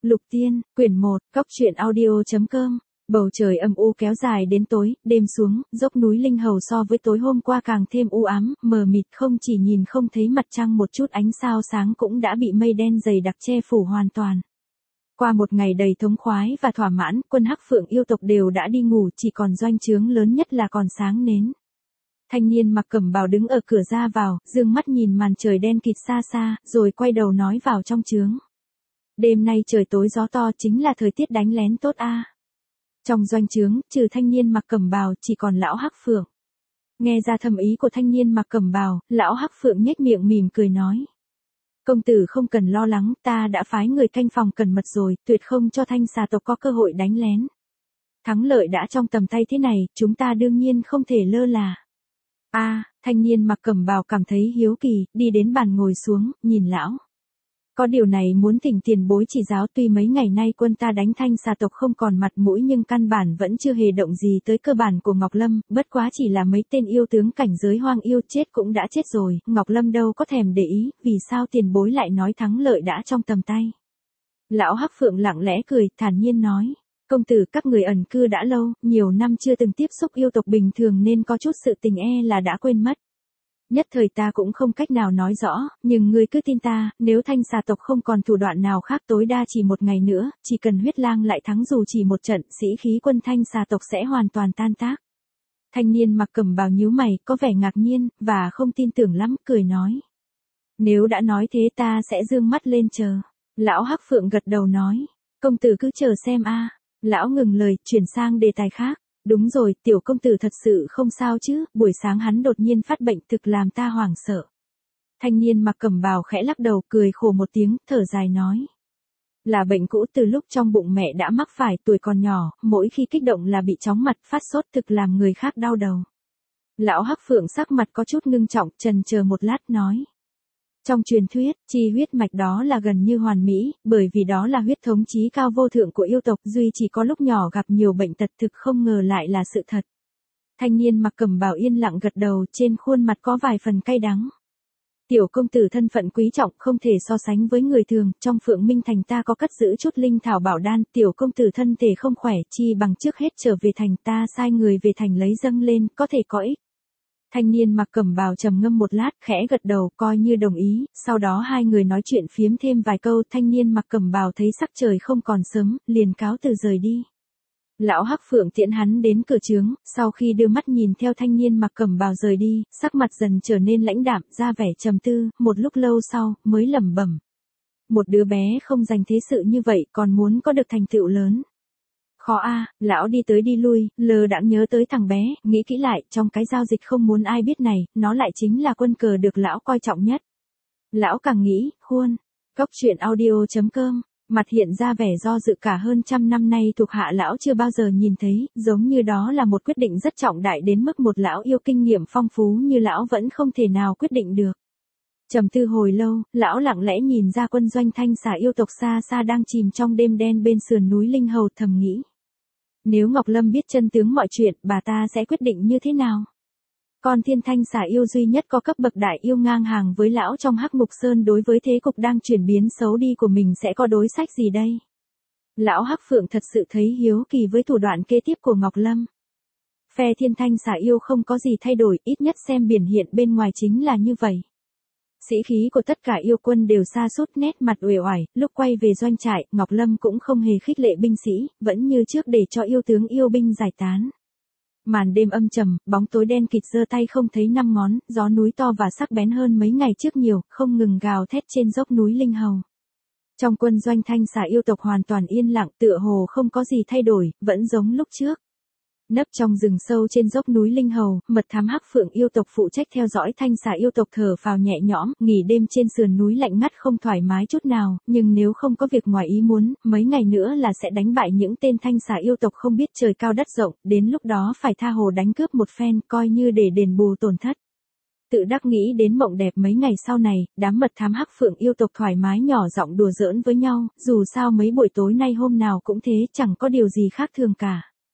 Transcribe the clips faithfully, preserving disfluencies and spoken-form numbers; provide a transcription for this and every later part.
Lục Tiên, quyển một, cóc truyện audio.com. Bầu trời âm u kéo dài đến tối, đêm xuống, dốc núi Linh Hầu so với tối hôm qua càng thêm u ám, mờ mịt, không chỉ nhìn không thấy mặt trăng một chút ánh sao sáng cũng đã bị mây đen dày đặc che phủ hoàn toàn. Qua một ngày đầy thống khoái và thỏa mãn, quân Hắc Phượng yêu tộc đều đã đi ngủ, chỉ còn doanh trướng lớn nhất là còn sáng nến. Thanh niên mặc cẩm bào đứng ở cửa ra vào, dương mắt nhìn màn trời đen kịt xa xa, rồi quay đầu nói vào trong trướng. Đêm nay trời tối gió to chính là thời tiết đánh lén tốt a. À. Trong doanh trướng, trừ thanh niên mặc cẩm bào, chỉ còn lão Hắc Phượng. Nghe ra thâm ý của thanh niên mặc cẩm bào, lão Hắc Phượng nhếch miệng mỉm cười nói. Công tử không cần lo lắng, ta đã phái người canh phòng cẩn mật rồi, tuyệt không cho thanh xà tộc có cơ hội đánh lén. Thắng lợi đã trong tầm tay thế này, chúng ta đương nhiên không thể lơ là. A, à, thanh niên mặc cẩm bào cảm thấy hiếu kỳ, đi đến bàn ngồi xuống, nhìn lão. Có điều này muốn thỉnh tiền bối chỉ giáo, tuy mấy ngày nay quân ta đánh thanh xà tộc không còn mặt mũi nhưng căn bản vẫn chưa hề động gì tới cơ bản của Ngọc Lâm, bất quá chỉ là mấy tên yêu tướng cảnh giới hoang yêu chết cũng đã chết rồi, Ngọc Lâm đâu có thèm để ý, vì sao tiền bối lại nói thắng lợi đã trong tầm tay. Lão Hắc Phượng lặng lẽ cười, thản nhiên nói. Công tử các người ẩn cư đã lâu, nhiều năm chưa từng tiếp xúc yêu tộc bình thường nên có chút sự tình e là đã quên mất. Nhất thời ta cũng không cách nào nói rõ, nhưng ngươi cứ tin ta, nếu thanh xà tộc không còn thủ đoạn nào khác tối đa chỉ một ngày nữa, chỉ cần huyết lang lại thắng dù chỉ một trận, sĩ khí quân thanh xà tộc sẽ hoàn toàn tan tác. Thanh niên mặc cẩm bào nhíu mày, có vẻ ngạc nhiên, và không tin tưởng lắm, cười nói. Nếu đã nói thế ta sẽ dương mắt lên chờ. Lão Hắc Phượng gật đầu nói. Công tử cứ chờ xem a. Lão ngừng lời, chuyển sang đề tài khác. Đúng rồi, tiểu công tử thật sự không sao chứ, buổi sáng hắn đột nhiên phát bệnh thực làm ta hoảng sợ. Thanh niên mặc cẩm bào khẽ lắc đầu, cười khổ một tiếng, thở dài nói. Là bệnh cũ từ lúc trong bụng mẹ đã mắc phải, tuổi còn nhỏ, mỗi khi kích động là bị chóng mặt, phát sốt thực làm người khác đau đầu. Lão Hắc Phượng sắc mặt có chút ngưng trọng, chần chờ một lát nói. Trong truyền thuyết, chi huyết mạch đó là gần như hoàn mỹ, bởi vì đó là huyết thống chí cao vô thượng của yêu tộc, duy chỉ có lúc nhỏ gặp nhiều bệnh tật thực không ngờ lại là sự thật. Thanh niên mặc cẩm bào yên lặng gật đầu, trên khuôn mặt có vài phần cay đắng. Tiểu công tử thân phận quý trọng không thể so sánh với người thường, trong Phượng Minh Thành ta có cất giữ chút linh thảo bảo đan, tiểu công tử thân thể không khỏe, chi bằng trước hết trở về thành ta sai người về thành lấy dâng lên, có thể có ích. Thanh niên mặc cẩm bào trầm ngâm một lát, khẽ gật đầu, coi như đồng ý, sau đó hai người nói chuyện phiếm thêm vài câu, thanh niên mặc cẩm bào thấy sắc trời không còn sớm, liền cáo từ rời đi. Lão Hắc Phượng tiễn hắn đến cửa trướng, sau khi đưa mắt nhìn theo thanh niên mặc cẩm bào rời đi, sắc mặt dần trở nên lãnh đạm, ra vẻ trầm tư, một lúc lâu sau, mới lẩm bẩm. Một đứa bé không dành thế sự như vậy, còn muốn có được thành tựu lớn. Khó a, à, lão đi tới đi lui, lờ đãng nhớ tới thằng bé, nghĩ kỹ lại, trong cái giao dịch không muốn ai biết này, nó lại chính là quân cờ được lão coi trọng nhất. Lão càng nghĩ, khuôn, cóc truyện audio.com, mặt hiện ra vẻ do dự cả hơn trăm năm nay thuộc hạ lão chưa bao giờ nhìn thấy, giống như đó là một quyết định rất trọng đại đến mức một lão yêu kinh nghiệm phong phú như lão vẫn không thể nào quyết định được. Trầm tư hồi lâu, lão lặng lẽ nhìn ra quân doanh thanh xà yêu tộc xa xa đang chìm trong đêm đen bên sườn núi Linh Hầu, thầm nghĩ. Nếu Ngọc Lâm biết chân tướng mọi chuyện, bà ta sẽ quyết định như thế nào? Còn thiên thanh xà yêu duy nhất có cấp bậc đại yêu ngang hàng với lão trong Hắc Ngục Sơn đối với thế cục đang chuyển biến xấu đi của mình sẽ có đối sách gì đây? Lão Hắc Phượng thật sự thấy hiếu kỳ với thủ đoạn kế tiếp của Ngọc Lâm. Phe thiên thanh xà yêu không có gì thay đổi, ít nhất xem biển hiện bên ngoài chính là như vậy. Sĩ khí của tất cả yêu quân đều sa sút, nét mặt uể oải, lúc quay về doanh trại, Ngọc Lâm cũng không hề khích lệ binh sĩ, vẫn như trước để cho yêu tướng yêu binh giải tán. Màn đêm âm trầm, bóng tối đen kịt giơ tay không thấy năm ngón, gió núi to và sắc bén hơn mấy ngày trước nhiều, không ngừng gào thét trên dốc núi Linh Hầu. Trong quân doanh thanh xà yêu tộc hoàn toàn yên lặng, tựa hồ không có gì thay đổi, vẫn giống lúc trước. Nấp trong rừng sâu trên dốc núi Linh Hầu, mật thám Hắc Phượng yêu tộc phụ trách theo dõi thanh xà yêu tộc thở phào nhẹ nhõm, nghỉ đêm trên sườn núi lạnh ngắt không thoải mái chút nào, nhưng nếu không có việc ngoài ý muốn, mấy ngày nữa là sẽ đánh bại những tên thanh xà yêu tộc không biết trời cao đất rộng, đến lúc đó phải tha hồ đánh cướp một phen, coi như để đền bù tổn thất. Tự đắc nghĩ đến mộng đẹp mấy ngày sau này, đám mật thám Hắc Phượng yêu tộc thoải mái nhỏ giọng đùa giỡn với nhau, dù sao mấy buổi tối nay hôm nào cũng thế, chẳng có điều gì khác thường cả.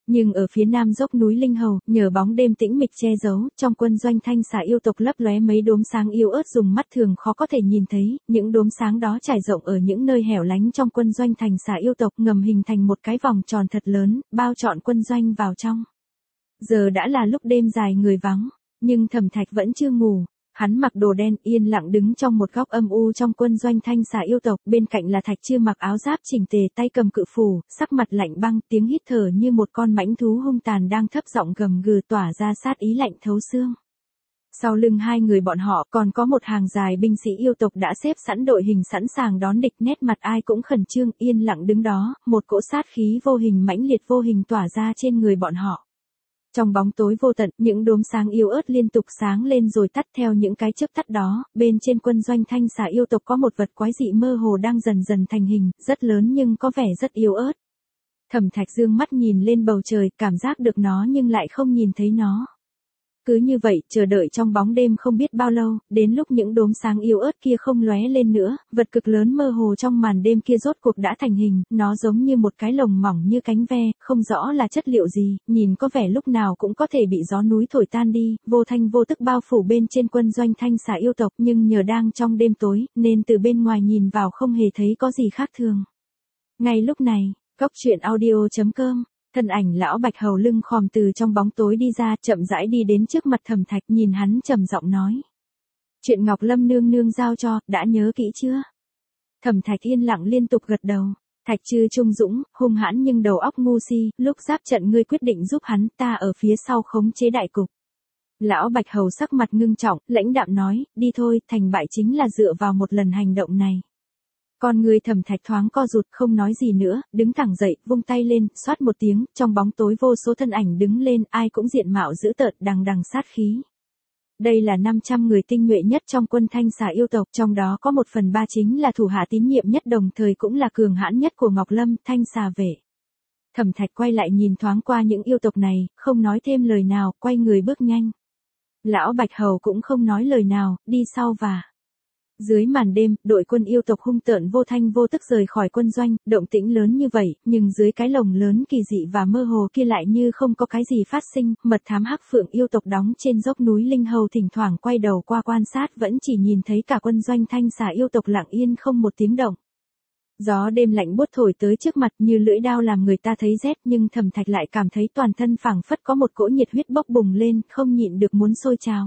Nhưng ở phía nam dốc núi Linh Hầu, nhờ bóng đêm tĩnh mịch che giấu, trong quân doanh thanh xà yêu tộc lấp lóe mấy đốm sáng yếu ớt dùng mắt thường khó có thể nhìn thấy, những đốm sáng đó trải rộng ở những nơi hẻo lánh trong quân doanh thanh xà yêu tộc ngầm hình thành một cái vòng tròn thật lớn, bao trọn quân doanh vào trong. Giờ đã là lúc đêm dài người vắng, nhưng Thẩm Thạch vẫn chưa ngủ. Hắn mặc đồ đen yên lặng đứng trong một góc âm u trong quân doanh thanh xà yêu tộc, bên cạnh là Thạch Chưa mặc áo giáp chỉnh tề tay cầm cự phủ, sắc mặt lạnh băng, tiếng hít thở như một con mãnh thú hung tàn đang thấp giọng gầm gừ tỏa ra sát ý lạnh thấu xương. Sau lưng hai người bọn họ còn có một hàng dài binh sĩ yêu tộc đã xếp sẵn đội hình sẵn sàng đón địch, nét mặt ai cũng khẩn trương yên lặng đứng đó, một cỗ sát khí vô hình mãnh liệt vô hình tỏa ra trên người bọn họ. Trong bóng tối vô tận, những đốm sáng yếu ớt liên tục sáng lên rồi tắt theo những cái chớp tắt đó, bên trên quân doanh thanh xà yêu tộc có một vật quái dị mơ hồ đang dần dần thành hình, rất lớn nhưng có vẻ rất yếu ớt. Thẩm Thạch dương mắt nhìn lên bầu trời, cảm giác được nó nhưng lại không nhìn thấy nó. Cứ như vậy, chờ đợi trong bóng đêm không biết bao lâu, đến lúc những đốm sáng yếu ớt kia không lóe lên nữa, vật cực lớn mơ hồ trong màn đêm kia rốt cuộc đã thành hình, nó giống như một cái lồng mỏng như cánh ve, không rõ là chất liệu gì, nhìn có vẻ lúc nào cũng có thể bị gió núi thổi tan đi, vô thanh vô tức bao phủ bên trên quân doanh thanh xà yêu tộc, nhưng nhờ đang trong đêm tối, nên từ bên ngoài nhìn vào không hề thấy có gì khác thường. Ngay lúc này, Cốc truyện audio chấm com thân ảnh lão Bạch Hầu lưng khòm từ trong bóng tối đi ra, chậm rãi đi đến trước mặt Thẩm Thạch, nhìn hắn trầm giọng nói: "Chuyện Ngọc Lâm nương nương giao cho, đã nhớ kỹ chưa?" Thẩm Thạch yên lặng liên tục gật đầu. Thạch Trư trung dũng, hung hãn nhưng đầu óc ngu si, lúc giáp trận ngươi quyết định giúp hắn, ta ở phía sau khống chế đại cục. Lão Bạch Hầu sắc mặt ngưng trọng, lãnh đạm nói: "Đi thôi, thành bại chính là dựa vào một lần hành động này." Con người Thẩm Thạch thoáng co rụt, không nói gì nữa, đứng thẳng dậy, vung tay lên, xoát một tiếng, trong bóng tối vô số thân ảnh đứng lên, ai cũng diện mạo dữ tợn, đằng đằng sát khí. Đây là năm trăm người tinh nhuệ nhất trong quân thanh xà yêu tộc, trong đó có một phần ba chính là thủ hạ tín nhiệm nhất, đồng thời cũng là cường hãn nhất của Ngọc Lâm, thanh xà vệ. Thẩm Thạch quay lại nhìn thoáng qua những yêu tộc này, không nói thêm lời nào, quay người bước nhanh. Lão Bạch Hầu cũng không nói lời nào, đi sau và... Dưới màn đêm, đội quân yêu tộc hung tợn vô thanh vô tức rời khỏi quân doanh, động tĩnh lớn như vậy, nhưng dưới cái lồng lớn kỳ dị và mơ hồ kia lại như không có cái gì phát sinh, mật thám Hắc Phượng yêu tộc đóng trên dốc núi Linh Hầu thỉnh thoảng quay đầu qua quan sát vẫn chỉ nhìn thấy cả quân doanh thanh xà yêu tộc lặng yên không một tiếng động. Gió đêm lạnh buốt thổi tới trước mặt như lưỡi dao làm người ta thấy rét, nhưng Thẩm Thạch lại cảm thấy toàn thân phảng phất có một cỗ nhiệt huyết bốc bùng lên, không nhịn được muốn sôi trào.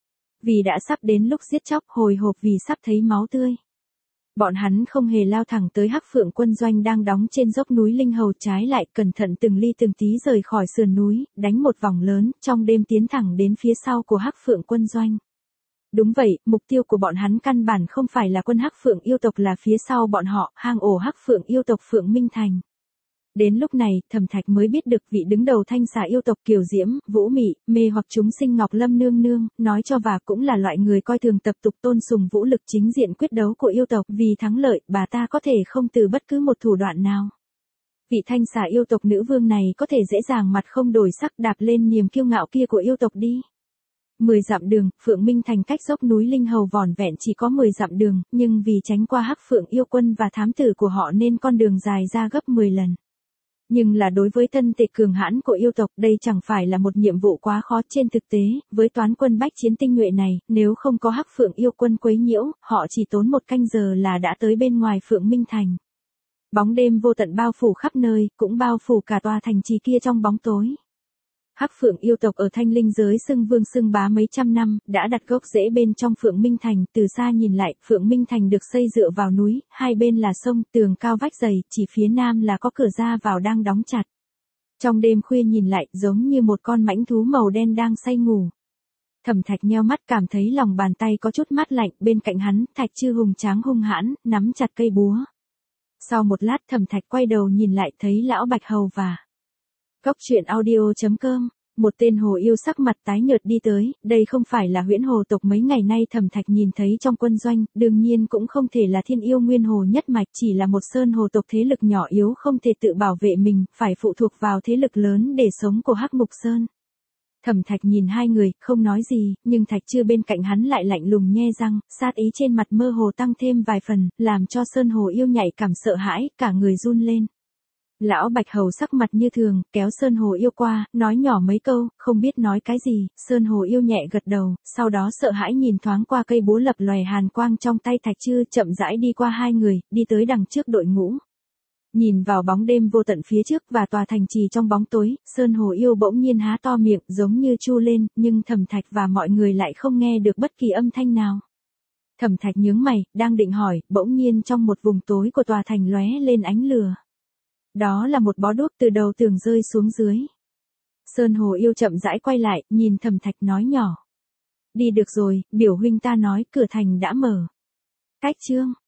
Vì đã sắp đến lúc giết chóc, hồi hộp vì sắp thấy máu tươi. Bọn hắn không hề lao thẳng tới Hắc Phượng quân doanh đang đóng trên dốc núi Linh Hầu, trái lại cẩn thận từng ly từng tí rời khỏi sườn núi, đánh một vòng lớn, trong đêm tiến thẳng đến phía sau của Hắc Phượng quân doanh. Đúng vậy, mục tiêu của bọn hắn căn bản không phải là quân Hắc Phượng yêu tộc, là phía sau bọn họ, hang ổ Hắc Phượng yêu tộc Phượng Minh Thành. Đến lúc này, Thẩm Thạch mới biết được vị đứng đầu thanh xà yêu tộc kiều diễm, vũ mị, mê hoặc chúng sinh Ngọc Lâm nương nương, nói cho và cũng là loại người coi thường tập tục tôn sùng vũ lực chính diện quyết đấu của yêu tộc, vì thắng lợi, bà ta có thể không từ bất cứ một thủ đoạn nào. Vị thanh xà yêu tộc nữ vương này có thể dễ dàng mặt không đổi sắc đạp lên niềm kiêu ngạo kia của yêu tộc đi. Mười dặm đường, Phượng Minh Thành cách dốc núi Linh Hầu vỏn vẹn chỉ có mười dặm đường, nhưng vì tránh qua Hắc Phượng yêu quân và thám tử của họ nên con đường dài ra gấp mười lần. Nhưng là đối với thân thể cường hãn của yêu tộc, đây chẳng phải là một nhiệm vụ quá khó. Trên thực tế, với toán quân bách chiến tinh nhuệ này, nếu không có Hắc Phượng yêu quân quấy nhiễu, họ chỉ tốn một canh giờ là đã tới bên ngoài Phượng Minh Thành. Bóng đêm vô tận bao phủ khắp nơi, cũng bao phủ cả tòa thành trì kia trong bóng tối. Hắc Phượng yêu tộc ở Thanh Linh giới xưng vương xưng bá mấy trăm năm, đã đặt gốc rễ bên trong Phượng Minh Thành, từ xa nhìn lại, Phượng Minh Thành được xây dựa vào núi, hai bên là sông, tường cao vách dày, chỉ phía nam là có cửa ra vào đang đóng chặt. Trong đêm khuya nhìn lại, giống như một con mãnh thú màu đen đang say ngủ. Thẩm Thạch nheo mắt cảm thấy lòng bàn tay có chút mát lạnh, bên cạnh hắn, Thạch Trư hùng tráng hung hãn, nắm chặt cây búa. Sau một lát Thẩm Thạch quay đầu nhìn lại thấy lão Bạch Hầu và Cốc truyện audio chấm com, một tên hồ yêu sắc mặt tái nhợt đi tới, đây không phải là huyễn hồ tộc mấy ngày nay Thẩm Thạch nhìn thấy trong quân doanh, đương nhiên cũng không thể là thiên yêu nguyên hồ nhất mạch, chỉ là một sơn hồ tộc thế lực nhỏ yếu không thể tự bảo vệ mình, phải phụ thuộc vào thế lực lớn để sống của Hắc Mục Sơn. Thẩm Thạch nhìn hai người, không nói gì, nhưng Thạch Trư bên cạnh hắn lại lạnh lùng nhe răng, sát ý trên mặt mơ hồ tăng thêm vài phần, làm cho sơn hồ yêu nhạy cảm sợ hãi, cả người run lên. Lão Bạch Hầu sắc mặt như thường, kéo Sơn Hồ Yêu qua, nói nhỏ mấy câu, không biết nói cái gì, Sơn Hồ Yêu nhẹ gật đầu, sau đó sợ hãi nhìn thoáng qua cây búa lập lòe hàn quang trong tay Thạch Chư, chậm rãi đi qua hai người, đi tới đằng trước đội ngũ. Nhìn vào bóng đêm vô tận phía trước và tòa thành trì trong bóng tối, Sơn Hồ Yêu bỗng nhiên há to miệng giống như chu lên, nhưng Thẩm Thạch và mọi người lại không nghe được bất kỳ âm thanh nào. Thẩm Thạch nhướng mày, đang định hỏi, bỗng nhiên trong một vùng tối của tòa thành lóe lên ánh lửa. Đó là một bó đuốc từ đầu tường rơi xuống dưới. Sơn Hồ Yêu chậm rãi quay lại, nhìn Thẩm Thạch nói nhỏ. Đi được rồi, biểu huynh ta nói cửa thành đã mở. Cách chương.